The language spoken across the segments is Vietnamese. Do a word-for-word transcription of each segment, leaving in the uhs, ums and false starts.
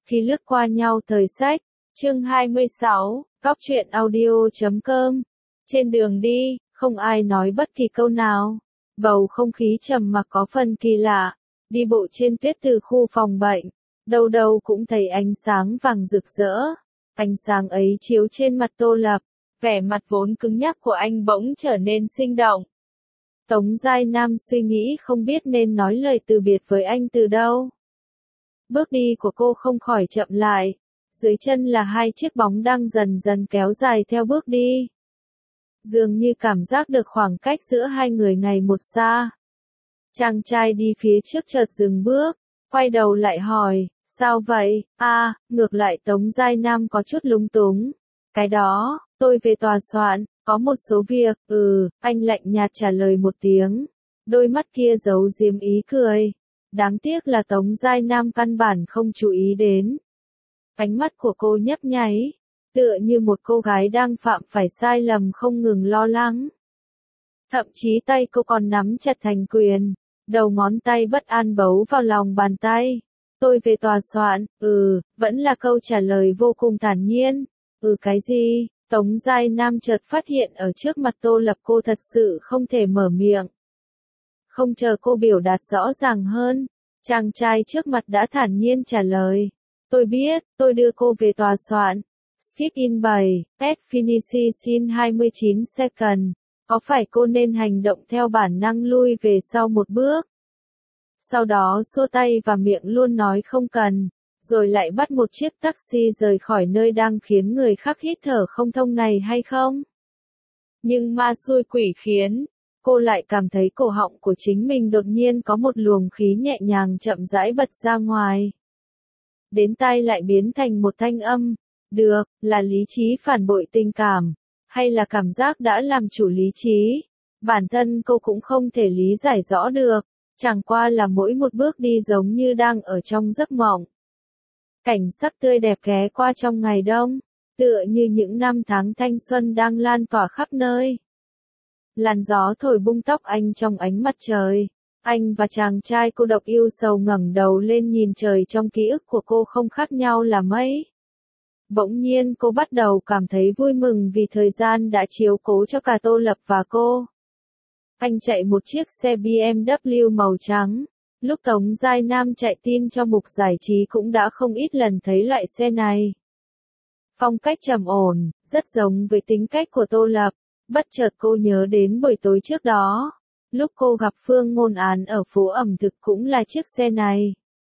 Khi lướt qua nhau thời sách, chương hai mươi sáu, Cóc truyện audio chấm com. Trên đường đi, không ai nói bất kỳ câu nào. Bầu không khí trầm mặc có phần kỳ lạ. Đi bộ trên tuyết từ khu phòng bệnh, đâu đâu cũng thấy ánh sáng vàng rực rỡ. Ánh sáng ấy chiếu trên mặt Tô Lập, vẻ mặt vốn cứng nhắc của anh bỗng trở nên sinh động. Tống Giai Nam suy nghĩ không biết nên nói lời từ biệt với anh từ đâu. Bước đi của cô không khỏi chậm lại, dưới chân là hai chiếc bóng đang dần dần kéo dài theo bước đi. Dường như cảm giác được khoảng cách giữa hai người ngày một xa. Chàng trai đi phía trước chợt dừng bước, quay đầu lại hỏi, sao vậy? A, à, ngược lại Tống Giai Nam có chút lúng túng. Cái đó, tôi về tòa soạn, có một số việc, ừ, anh lạnh nhạt trả lời một tiếng. Đôi mắt kia giấu giếm ý cười. Đáng tiếc là Tống Giai Nam căn bản không chú ý đến. Ánh mắt của cô nhấp nháy, tựa như một cô gái đang phạm phải sai lầm không ngừng lo lắng. Thậm chí tay cô còn nắm chặt thành quyền, đầu ngón tay bất an bấu vào lòng bàn tay. Tôi về tòa soạn, ừ, vẫn là câu trả lời vô cùng thản nhiên. Ừ cái gì? Tống Giai Nam chợt phát hiện ở trước mặt Tô Lập cô thật sự không thể mở miệng. Không chờ cô biểu đạt rõ ràng hơn, chàng trai trước mặt đã thản nhiên trả lời. Tôi biết, tôi đưa cô về tòa soạn. Skip in bảy, test finishing hai mươi chín second. Có phải cô nên hành động theo bản năng lui về sau một bước? Sau đó xua tay và miệng luôn nói không cần, rồi lại bắt một chiếc taxi rời khỏi nơi đang khiến người khác hít thở không thông này hay không? Nhưng ma xui quỷ khiến, cô lại cảm thấy cổ họng của chính mình đột nhiên có một luồng khí nhẹ nhàng chậm rãi bật ra ngoài. Đến tai lại biến thành một thanh âm, được, là lý trí phản bội tình cảm, hay là cảm giác đã làm chủ lý trí. Bản thân cô cũng không thể lý giải rõ được, chẳng qua là mỗi một bước đi giống như đang ở trong giấc mộng. Cảnh sắc tươi đẹp ghé qua trong ngày đông, tựa như những năm tháng thanh xuân đang lan tỏa khắp nơi. Làn gió thổi bung tóc anh trong ánh mặt trời. Anh và chàng trai cô độc yêu sầu ngẩng đầu lên nhìn trời trong ký ức của cô không khác nhau là mấy. Bỗng nhiên cô bắt đầu cảm thấy vui mừng vì thời gian đã chiếu cố cho cả Tô Lập và cô. Anh chạy một chiếc xe bê em vê màu trắng. Lúc Tống Giai Nam chạy tin cho mục giải trí cũng đã không ít lần thấy loại xe này. Phong cách trầm ổn, rất giống với tính cách của Tô Lập. Bất chợt cô nhớ đến buổi tối trước đó. Lúc cô gặp Phương Ngôn Án ở phố ẩm thực cũng là chiếc xe này.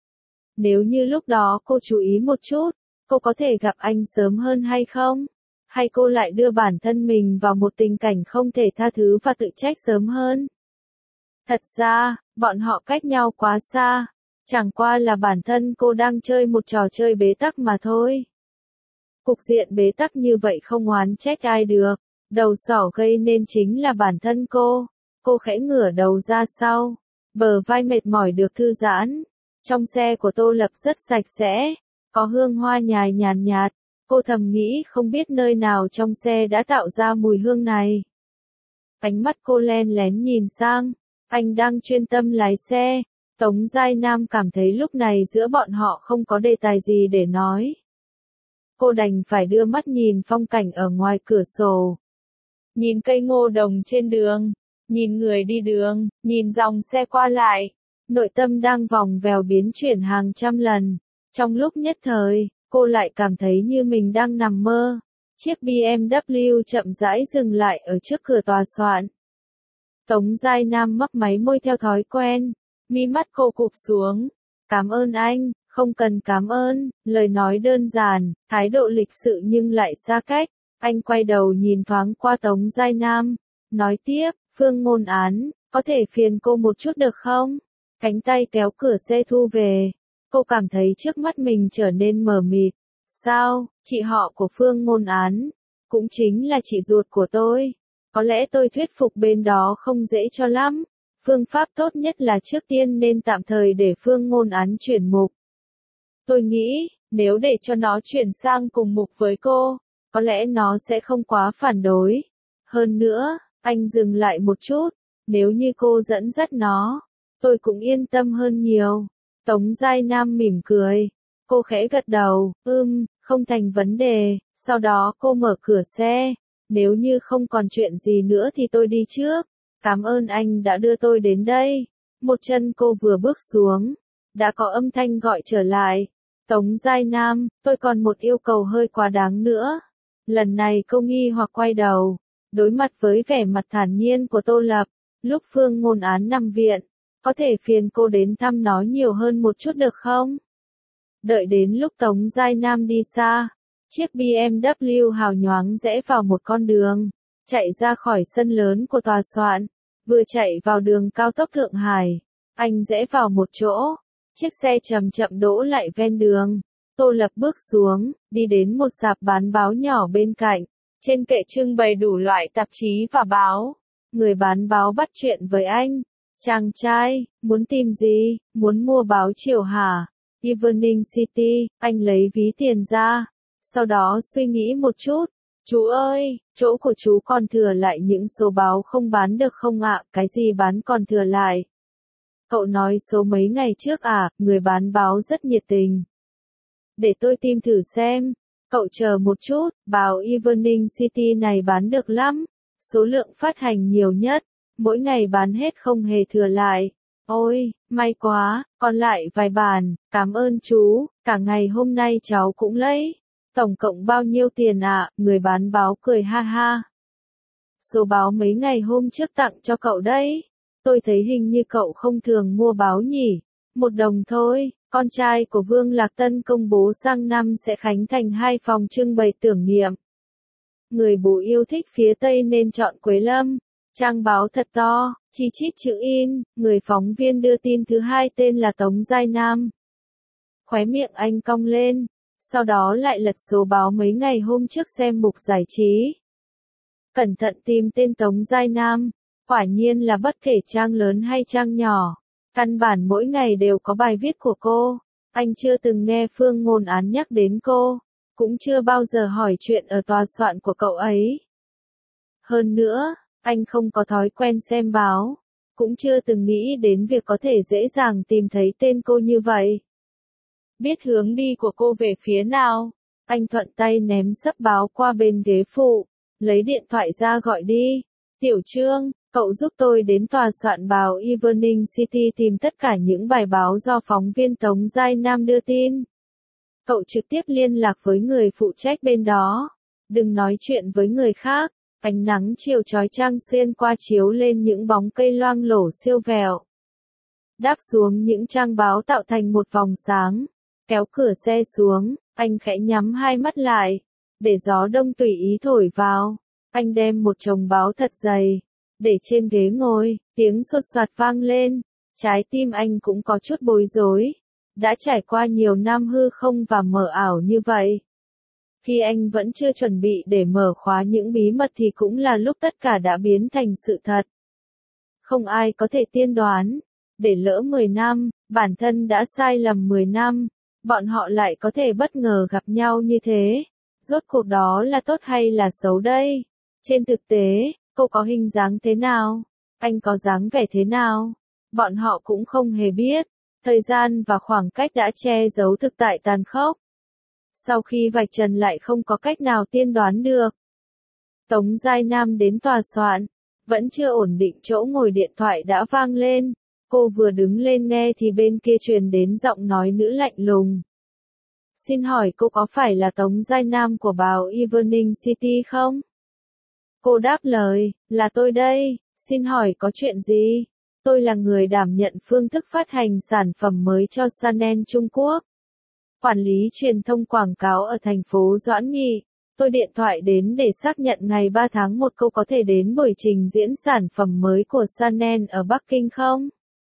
Nếu như lúc đó cô chú ý một chút, cô có thể gặp anh sớm hơn hay không? Hay cô lại đưa bản thân mình vào một tình cảnh không thể tha thứ và tự trách sớm hơn? Thật ra, bọn họ cách nhau quá xa, chẳng qua là bản thân cô đang chơi một trò chơi bế tắc mà thôi. Cục diện bế tắc như vậy không oán trách ai được, đầu sỏ gây nên chính là bản thân cô. Cô khẽ ngửa đầu ra sau, bờ vai mệt mỏi được thư giãn. Trong xe của Tô Lập rất sạch sẽ, có hương hoa nhài nhàn nhạt. Cô thầm nghĩ không biết nơi nào trong xe đã tạo ra mùi hương này. Ánh mắt cô len lén nhìn sang, anh đang chuyên tâm lái xe. Tống Giai Nam cảm thấy lúc này giữa bọn họ không có đề tài gì để nói. Cô đành phải đưa mắt nhìn phong cảnh ở ngoài cửa sổ. Nhìn cây ngô đồng trên đường, nhìn người đi đường, nhìn dòng xe qua lại. Nội tâm đang vòng vèo biến chuyển hàng trăm lần. Trong lúc nhất thời, cô lại cảm thấy như mình đang nằm mơ. Chiếc bê em vê chậm rãi dừng lại ở trước cửa tòa soạn. Tống Giai Nam mấp máy môi theo thói quen, mí mắt cô cụp xuống. Cảm ơn anh, không cần cảm ơn, lời nói đơn giản, thái độ lịch sự nhưng lại xa cách. Anh quay đầu nhìn thoáng qua Tống Giai Nam, nói tiếp, Phương Ngôn Án, có thể phiền cô một chút được không? Cánh tay kéo cửa xe thu về. Cô cảm thấy trước mắt mình trở nên mờ mịt. Sao, chị họ của Phương Ngôn Án, cũng chính là chị ruột của tôi. Có lẽ tôi thuyết phục bên đó không dễ cho lắm. Phương pháp tốt nhất là trước tiên nên tạm thời để Phương Ngôn Án chuyển mục. Tôi nghĩ, nếu để cho nó chuyển sang cùng mục với cô, có lẽ nó sẽ không quá phản đối. Hơn nữa, anh dừng lại một chút, nếu như cô dẫn dắt nó, tôi cũng yên tâm hơn nhiều. Tống Giai Nam mỉm cười. Cô khẽ gật đầu, ưm, không thành vấn đề, sau đó cô mở cửa xe. Nếu như không còn chuyện gì nữa thì tôi đi trước. Cảm ơn anh đã đưa tôi đến đây. Một chân cô vừa bước xuống, đã có âm thanh gọi trở lại. Tống Giai Nam, tôi còn một yêu cầu hơi quá đáng nữa. Lần này cô nghi hoặc quay đầu, đối mặt với vẻ mặt thản nhiên của Tô Lập. Lúc Phương Ngôn Án nằm viện, có thể phiền cô đến thăm nó nhiều hơn một chút được không? Đợi đến lúc Tống Giai Nam đi xa, chiếc bê em vê hào nhoáng rẽ vào một con đường, chạy ra khỏi sân lớn của tòa soạn, vừa chạy vào đường cao tốc Thượng Hải, anh rẽ vào một chỗ, chiếc xe chậm chậm đỗ lại ven đường. Tô Lập bước xuống, đi đến một rạp bán báo nhỏ bên cạnh, trên kệ trưng bày đủ loại tạp chí và báo. Người bán báo bắt chuyện với anh, chàng trai, muốn tìm gì, muốn mua báo chiều hả? Evening City, anh lấy ví tiền ra, sau đó suy nghĩ một chút. Chú ơi, chỗ của chú còn thừa lại những số báo không bán được không ạ? Cái gì bán còn thừa lại? Cậu nói số mấy ngày trước à? Người bán báo rất nhiệt tình. Để tôi tìm thử xem. Cậu chờ một chút, báo Evening City này bán được lắm. Số lượng phát hành nhiều nhất, mỗi ngày bán hết không hề thừa lại. Ôi, may quá, còn lại vài bản, cảm ơn chú, cả ngày hôm nay cháu cũng lấy. Tổng cộng bao nhiêu tiền ạ? Người bán báo cười ha ha. Số báo mấy ngày hôm trước tặng cho cậu đấy. Tôi thấy hình như cậu không thường mua báo nhỉ. Một đồng thôi, con trai của Vương Lạc Tân công bố sang năm sẽ khánh thành hai phòng trưng bày tưởng niệm. Người bố yêu thích phía Tây nên chọn Quế Lâm. Trang báo thật to, chi chít chữ in, người phóng viên đưa tin thứ hai tên là Tống Giai Nam. Khóe miệng anh cong lên, sau đó lại lật số báo mấy ngày hôm trước xem mục giải trí. Cẩn thận tìm tên Tống Giai Nam, quả nhiên là bất kể trang lớn hay trang nhỏ, căn bản mỗi ngày đều có bài viết của cô. Anh chưa từng nghe Phương Ngôn Án nhắc đến cô, cũng chưa bao giờ hỏi chuyện ở tòa soạn của cậu ấy. Hơn nữa, anh không có thói quen xem báo, cũng chưa từng nghĩ đến việc có thể dễ dàng tìm thấy tên cô như vậy. Biết hướng đi của cô về phía nào, anh thuận tay ném xấp báo qua bên ghế phụ, lấy điện thoại ra gọi đi. Tiểu Trương, cậu giúp tôi đến tòa soạn báo Evening City tìm tất cả những bài báo do phóng viên Tống Giai Nam đưa tin. Cậu trực tiếp liên lạc với người phụ trách bên đó, đừng nói chuyện với người khác. Ánh nắng chiều chói chang xuyên qua chiếu lên những bóng cây loang lổ siêu vẹo. Đáp xuống những trang báo tạo thành một vòng sáng. Kéo cửa xe xuống, anh khẽ nhắm hai mắt lại, để gió đông tùy ý thổi vào. Anh đem một chồng báo thật dày, để trên ghế ngồi, tiếng sột soạt vang lên. Trái tim anh cũng có chút bối rối. Đã trải qua nhiều năm hư không và mờ ảo như vậy. Khi anh vẫn chưa chuẩn bị để mở khóa những bí mật thì cũng là lúc tất cả đã biến thành sự thật. Không ai có thể tiên đoán, để lỡ mười năm, bản thân đã sai lầm mười năm, bọn họ lại có thể bất ngờ gặp nhau như thế. Rốt cuộc đó là tốt hay là xấu đây? Trên thực tế, cô có hình dáng thế nào? Anh có dáng vẻ thế nào? Bọn họ cũng không hề biết. Thời gian và khoảng cách đã che giấu thực tại tàn khốc. Sau khi vạch trần lại không có cách nào tiên đoán được. Tống Giai Nam đến tòa soạn, vẫn chưa ổn định chỗ ngồi điện thoại đã vang lên. Cô vừa đứng lên nghe thì bên kia truyền đến giọng nói nữ lạnh lùng. Xin hỏi cô có phải là Tống Giai Nam của báo Evening City không? Cô đáp lời, là tôi đây, xin hỏi có chuyện gì? Tôi là người đảm nhận phương thức phát hành sản phẩm mới cho Chanel Trung Quốc. Quản lý truyền thông quảng cáo ở thành phố Doãn Nghị. Tôi điện thoại đến để xác nhận ngày ba tháng một cô có thể đến buổi trình diễn sản phẩm mới của Chanel ở Bắc Kinh không?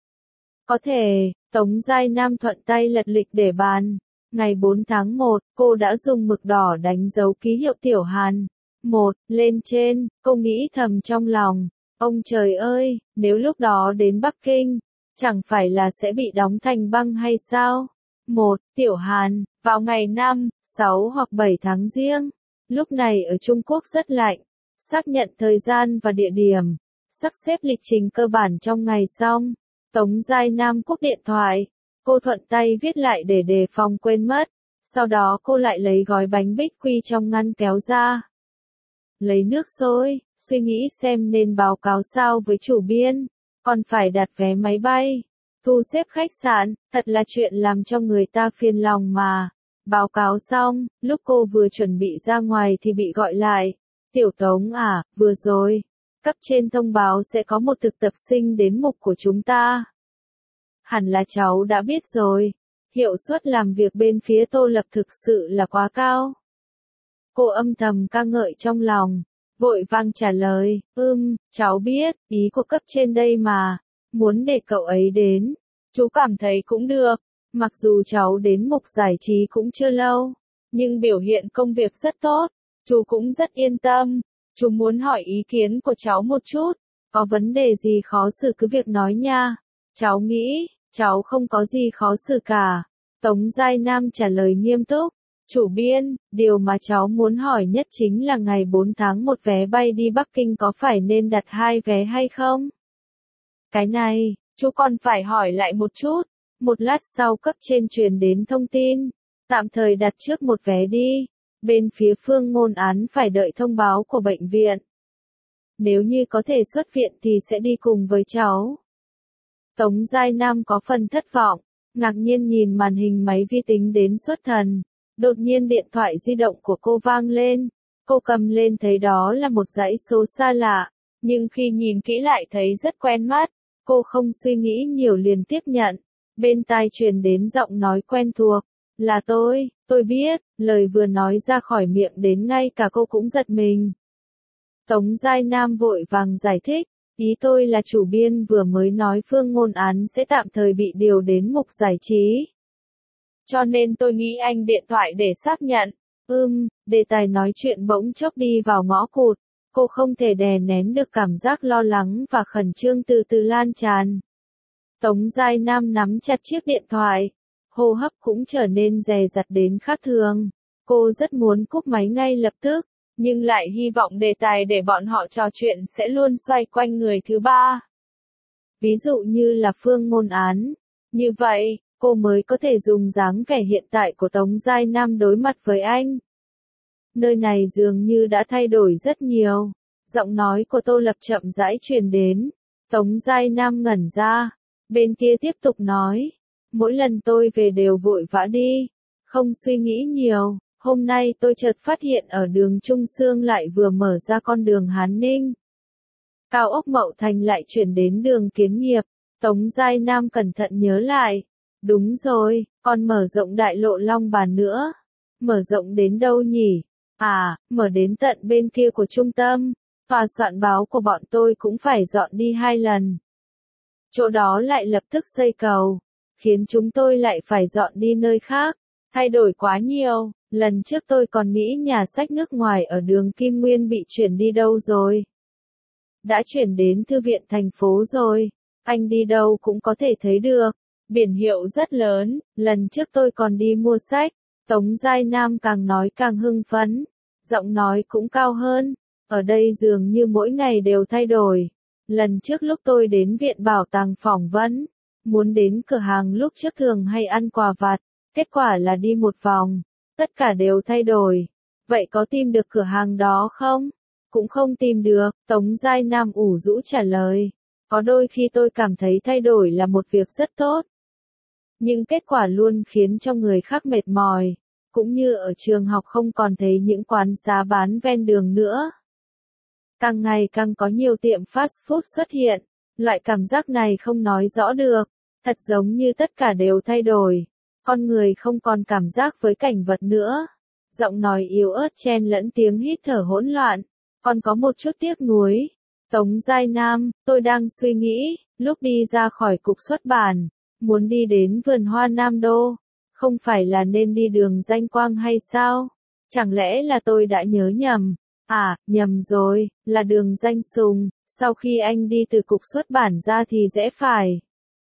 Có thể, Tống Giai Nam thuận tay lật lịch để bàn. Ngày bốn tháng một, cô đã dùng mực đỏ đánh dấu ký hiệu Tiểu Hàn. Một, lên trên, cô nghĩ thầm trong lòng. Ông trời ơi, nếu lúc đó đến Bắc Kinh, chẳng phải là sẽ bị đóng thành băng hay sao? Một, Tiểu Hàn, vào ngày năm, sáu hoặc bảy tháng Giêng. Lúc này ở Trung Quốc rất lạnh. Xác nhận thời gian và địa điểm. Sắp xếp lịch trình cơ bản trong ngày xong. Tống Giai Nam cúp điện thoại. Cô thuận tay viết lại để đề phòng quên mất. Sau đó cô lại lấy gói bánh bích quy trong ngăn kéo ra. Lấy nước sôi, suy nghĩ xem nên báo cáo sao với chủ biên, còn phải đặt vé máy bay, thu xếp khách sạn, thật là chuyện làm cho người ta phiền lòng mà. Báo cáo xong, lúc cô vừa chuẩn bị ra ngoài thì bị gọi lại. Tiểu Tống à, vừa rồi, cấp trên thông báo sẽ có một thực tập sinh đến mục của chúng ta. Hẳn là cháu đã biết rồi, hiệu suất làm việc bên phía Tô Lập thực sự là quá cao. Cô âm thầm ca ngợi trong lòng, vội vàng trả lời, ưm, cháu biết, ý của cấp trên đây mà, muốn để cậu ấy đến. Chú cảm thấy cũng được, mặc dù cháu đến mục giải trí cũng chưa lâu, nhưng biểu hiện công việc rất tốt, chú cũng rất yên tâm. Chú muốn hỏi ý kiến của cháu một chút, có vấn đề gì khó xử cứ việc nói nha. Cháu nghĩ, cháu không có gì khó xử cả. Tống Giai Nam trả lời nghiêm túc. Chủ biên, điều mà cháu muốn hỏi nhất chính là ngày bốn tháng một vé bay đi Bắc Kinh có phải nên đặt hai vé hay không? Cái này, chú còn phải hỏi lại một chút. Một lát sau cấp trên truyền đến thông tin, tạm thời đặt trước một vé đi. Bên phía Phương Ngôn Án phải đợi thông báo của bệnh viện. Nếu như có thể xuất viện thì sẽ đi cùng với cháu. Tống Giai Nam có phần thất vọng, ngạc nhiên nhìn màn hình máy vi tính đến xuất thần. Đột nhiên điện thoại di động của cô vang lên. Cô cầm lên thấy đó là một dãy số xa lạ, nhưng khi nhìn kỹ lại thấy rất quen mắt. Cô không suy nghĩ nhiều liền tiếp nhận. Bên tai truyền đến giọng nói quen thuộc. Là tôi, tôi biết, lời vừa nói ra khỏi miệng đến ngay cả cô cũng giật mình. Tống Giai Nam vội vàng giải thích, ý tôi là chủ biên vừa mới nói Phương Ngôn Án sẽ tạm thời bị điều đến mục giải trí. Cho nên tôi nghĩ anh điện thoại để xác nhận. Ừm, đề tài nói chuyện bỗng chốc đi vào ngõ cụt, cô không thể đè nén được cảm giác lo lắng và khẩn trương từ từ lan tràn. Tống Giai Nam nắm chặt chiếc điện thoại. Hô hấp cũng trở nên dè dặt đến khác thường. Cô rất muốn cúp máy ngay lập tức, nhưng lại hy vọng đề tài để bọn họ trò chuyện sẽ luôn xoay quanh người thứ ba. Ví dụ như là Phương Ngôn Án. Như vậy, cô mới có thể dùng dáng vẻ hiện tại của Tống Giai Nam đối mặt với anh. Nơi này dường như đã thay đổi rất nhiều. Giọng nói của Tô Lập chậm rãi truyền đến. Tống Giai Nam ngẩn ra. Bên kia tiếp tục nói. Mỗi lần tôi về đều vội vã đi, không suy nghĩ nhiều. Hôm nay tôi chợt phát hiện ở đường Trung Xương lại vừa mở ra con đường Hán Ninh. Cao ốc Mậu Thành lại chuyển đến đường Kiến Nghiệp. Tống Giai Nam cẩn thận nhớ lại. Đúng rồi, còn mở rộng đại lộ Long Bàn nữa. Mở rộng đến đâu nhỉ? À, mở đến tận bên kia của trung tâm. Tòa soạn báo của bọn tôi cũng phải dọn đi hai lần. Chỗ đó lại lập tức xây cầu, khiến chúng tôi lại phải dọn đi nơi khác. Thay đổi quá nhiều, lần trước tôi còn nghĩ nhà sách nước ngoài ở đường Kim Nguyên bị chuyển đi đâu rồi. Đã chuyển đến thư viện thành phố rồi, anh đi đâu cũng có thể thấy được. Biển hiệu rất lớn, lần trước tôi còn đi mua sách. Tống Giai Nam càng nói càng hưng phấn, giọng nói cũng cao hơn. Ở đây dường như mỗi ngày đều thay đổi. Lần trước lúc tôi đến viện bảo tàng phỏng vấn, muốn đến cửa hàng lúc trước thường hay ăn quà vặt, kết quả là đi một vòng, tất cả đều thay đổi. Vậy có tìm được cửa hàng đó không? Cũng không tìm được, Tống Giai Nam ủ rũ trả lời. Có đôi khi tôi cảm thấy thay đổi là một việc rất tốt. Nhưng kết quả luôn khiến cho người khác mệt mỏi, cũng như ở trường học không còn thấy những quán xá bán ven đường nữa. Càng ngày càng có nhiều tiệm fast food xuất hiện, loại cảm giác này không nói rõ được, thật giống như tất cả đều thay đổi. Con người không còn cảm giác với cảnh vật nữa. Giọng nói yếu ớt chen lẫn tiếng hít thở hỗn loạn, còn có một chút tiếc nuối. Tống Giai Nam, tôi đang suy nghĩ, lúc đi ra khỏi cục xuất bản, muốn đi đến vườn hoa Nam Đô, không phải là nên đi đường Danh Quang hay sao? Chẳng lẽ là tôi đã nhớ nhầm? À, nhầm rồi, là đường Danh Sùng, sau khi anh đi từ cục xuất bản ra thì rẽ phải.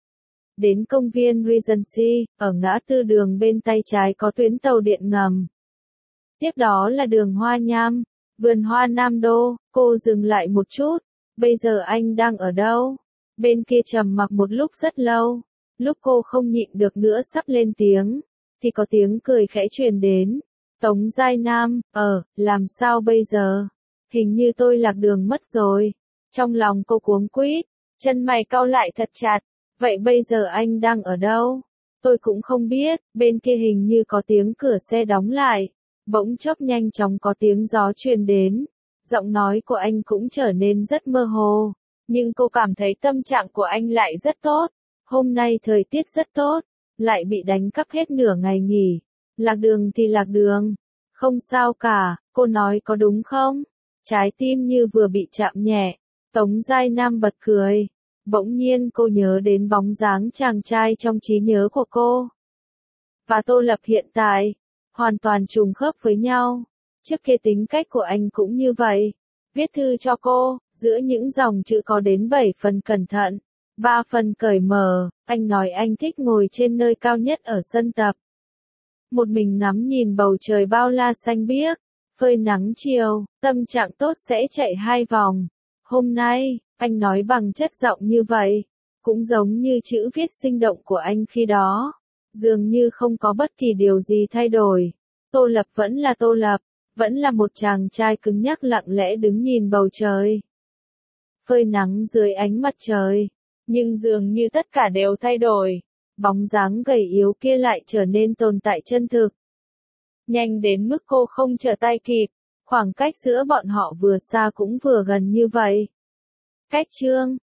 Đến công viên Regency, ở ngã tư đường bên tay trái có tuyến tàu điện ngầm. Tiếp đó là đường Hoa Nham, vườn hoa Nam Đô. Cô dừng lại một chút, bây giờ anh đang ở đâu? Bên kia trầm mặc một lúc rất lâu, lúc cô không nhịn được nữa sắp lên tiếng, thì có tiếng cười khẽ truyền đến. Tống Giai Nam, ờ, làm sao bây giờ? Hình như tôi lạc đường mất rồi. Trong lòng cô cuống quýt, chân mày cau lại thật chặt. Vậy bây giờ anh đang ở đâu? Tôi cũng không biết, bên kia hình như có tiếng cửa xe đóng lại. Bỗng chốc nhanh chóng có tiếng gió truyền đến. Giọng nói của anh cũng trở nên rất mơ hồ. Nhưng cô cảm thấy tâm trạng của anh lại rất tốt. Hôm nay thời tiết rất tốt. Lại bị đánh cắp hết nửa ngày nghỉ. Lạc đường thì lạc đường. Không sao cả, cô nói có đúng không? Trái tim như vừa bị chạm nhẹ. Tống Giai Nam bật cười. Bỗng nhiên cô nhớ đến bóng dáng chàng trai trong trí nhớ của cô. Và Tô Lập hiện tại, hoàn toàn trùng khớp với nhau. Trước kia tính cách của anh cũng như vậy. Viết thư cho cô, giữa những dòng chữ có đến bảy phần cẩn thận, ba phần cởi mở. Anh nói anh thích ngồi trên nơi cao nhất ở sân tập. Một mình ngắm nhìn bầu trời bao la xanh biếc, phơi nắng chiều, tâm trạng tốt sẽ chạy hai vòng. Hôm nay, anh nói bằng chất giọng như vậy, cũng giống như chữ viết sinh động của anh khi đó. Dường như không có bất kỳ điều gì thay đổi. Tô Lập vẫn là Tô Lập, vẫn là một chàng trai cứng nhắc lặng lẽ đứng nhìn bầu trời. Phơi nắng dưới ánh mặt trời, nhưng dường như tất cả đều thay đổi. Bóng dáng gầy yếu kia lại trở nên tồn tại chân thực. Nhanh đến mức cô không trở tay kịp, khoảng cách giữa bọn họ vừa xa cũng vừa gần như vậy. Cách chương